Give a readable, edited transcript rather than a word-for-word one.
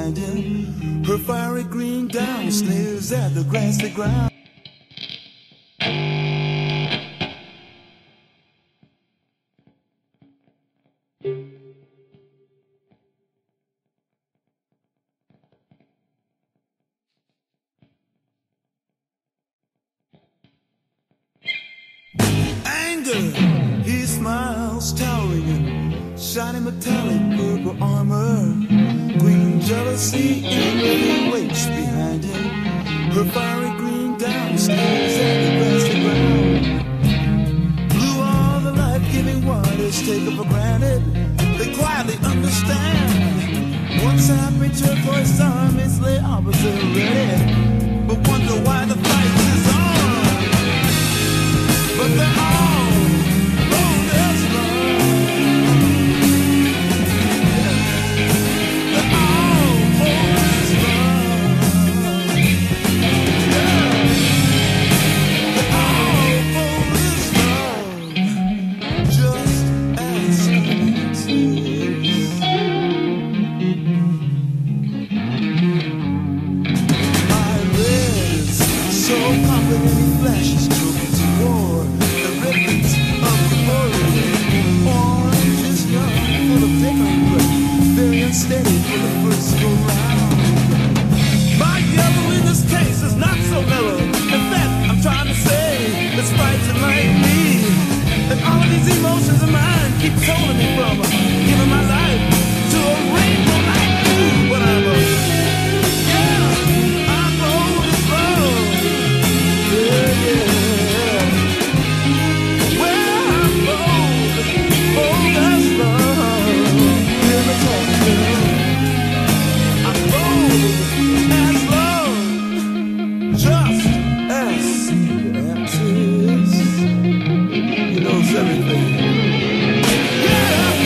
behind him. Her fiery green gown sneers at the grassy ground. He smiles, towering in shiny metallic purple armor. Queen jealousy eagerly waits behind him. Her fiery green gown stares at the grassy ground. Blue are the life-giving waters taken for granted. They quietly understand. Once happy turquoise armies lay opposite ready, but wonder why the fight is on. But they're all steady for the first go round. My yellow in this case is not so mellow. In fact, I'm trying to say it's fighting like me. And all of these emotions of mine keep holding me from giving my life to a rainbow like you. But I'm bold as love. Yeah, yeah. Well, I'm bold as love. Hear me talking. Everything. Yeah!